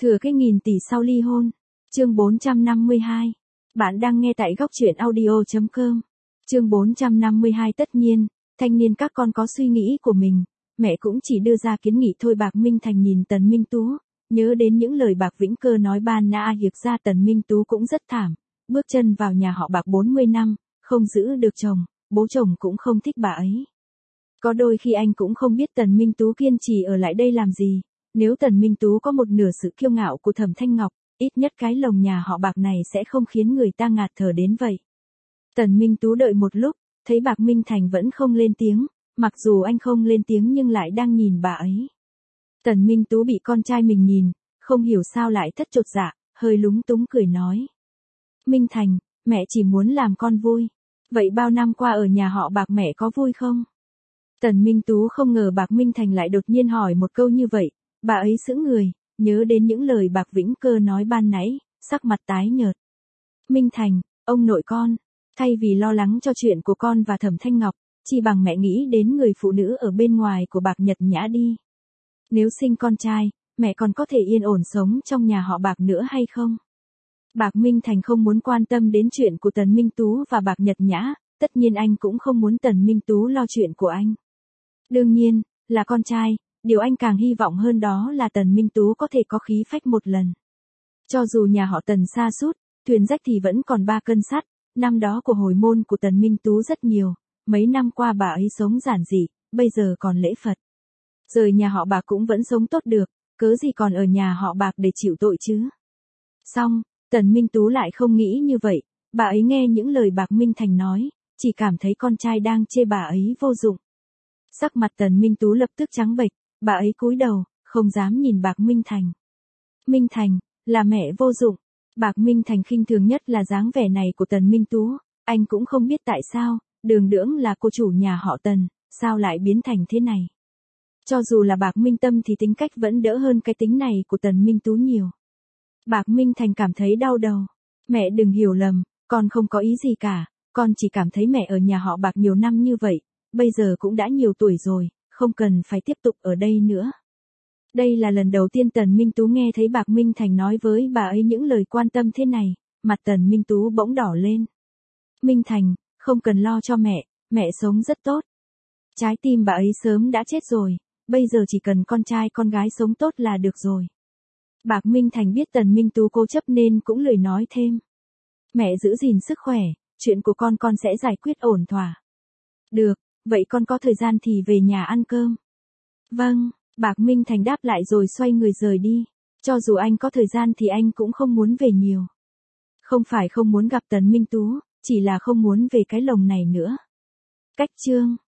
Thừa cái nghìn tỷ sau ly hôn. Chương 452. Bạn đang nghe tại góc truyện audio.com. Chương 452. Tất nhiên, thanh niên các con có suy nghĩ của mình, mẹ cũng chỉ đưa ra kiến nghị thôi. Bạc Minh Thành nhìn Tần Minh Tú, nhớ đến những lời Bạc Vĩnh Cơ nói ban nã hiệp ra. Tần Minh Tú cũng rất thảm, bước chân vào nhà họ Bạc 40 năm, không giữ được chồng, bố chồng cũng không thích bà ấy. Có đôi khi anh cũng không biết Tần Minh Tú kiên trì ở lại đây làm gì. Nếu Tần Minh Tú có một nửa sự kiêu ngạo của Thẩm Thanh Ngọc, ít nhất cái lồng nhà họ Bạc này sẽ không khiến người ta ngạt thở đến vậy. Tần Minh Tú đợi một lúc, thấy Bạc Minh Thành vẫn không lên tiếng, mặc dù anh không lên tiếng nhưng lại đang nhìn bà ấy. Tần Minh Tú bị con trai mình nhìn, không hiểu sao lại thất chột dạ, hơi lúng túng cười nói. Minh Thành, mẹ chỉ muốn làm con vui. Vậy bao năm qua ở nhà họ Bạc mẹ có vui không? Tần Minh Tú không ngờ Bạc Minh Thành lại đột nhiên hỏi một câu như vậy, bà ấy sững người, nhớ đến những lời Bạc Vĩnh Cơ nói ban nãy, sắc mặt tái nhợt. Minh Thành, ông nội con, thay vì lo lắng cho chuyện của con và Thẩm Thanh Ngọc, chi bằng mẹ nghĩ đến người phụ nữ ở bên ngoài của Bạc Nhật Nhã đi. Nếu sinh con trai, mẹ còn có thể yên ổn sống trong nhà họ Bạc nữa hay không? Bạc Minh Thành không muốn quan tâm đến chuyện của Tần Minh Tú và Bạc Nhật Nhã, tất nhiên anh cũng không muốn Tần Minh Tú lo chuyện của anh. Đương nhiên, là con trai, điều anh càng hy vọng hơn đó là Tần Minh Tú có thể có khí phách một lần. Cho dù nhà họ Tần sa sút, thuyền rách thì vẫn còn 3 cân sắt, năm đó của hồi môn của Tần Minh Tú rất nhiều, mấy năm qua bà ấy sống giản dị, bây giờ còn lễ Phật. Rời nhà họ Bạc cũng vẫn sống tốt được, cớ gì còn ở nhà họ Bạc để chịu tội chứ. Xong, Tần Minh Tú lại không nghĩ như vậy, bà ấy nghe những lời Bạc Minh Thành nói, chỉ cảm thấy con trai đang chê bà ấy vô dụng. Sắc mặt Tần Minh Tú lập tức trắng bệch, bà ấy cúi đầu, không dám nhìn Bạc Minh Thành. Minh Thành, là mẹ vô dụng. Bạc Minh Thành khinh thường nhất là dáng vẻ này của Tần Minh Tú, anh cũng không biết tại sao, đường đưỡng là cô chủ nhà họ Tần, sao lại biến thành thế này. Cho dù là Bạc Minh Tâm thì tính cách vẫn đỡ hơn cái tính này của Tần Minh Tú nhiều. Bạc Minh Thành cảm thấy đau đầu. Mẹ đừng hiểu lầm, con không có ý gì cả, con chỉ cảm thấy mẹ ở nhà họ Bạc nhiều năm như vậy, bây giờ cũng đã nhiều tuổi rồi, không cần phải tiếp tục ở đây nữa. Đây là lần đầu tiên Tần Minh Tú nghe thấy Bạc Minh Thành nói với bà ấy những lời quan tâm thế này, mặt Tần Minh Tú bỗng đỏ lên. Minh Thành, không cần lo cho mẹ sống rất tốt. Trái tim bà ấy sớm đã chết rồi, bây giờ chỉ cần con trai con gái sống tốt là được rồi. Bạc Minh Thành biết Tần Minh Tú cố chấp nên cũng lười nói thêm. Mẹ giữ gìn sức khỏe, chuyện của con sẽ giải quyết ổn thỏa. Được, vậy con có thời gian thì về nhà ăn cơm. Vâng, Bạc Minh Thành đáp lại rồi xoay người rời đi. Cho dù anh có thời gian thì anh cũng không muốn về nhiều. Không phải không muốn gặp Tần Minh Tú, chỉ là không muốn về cái lồng này nữa. Cách chương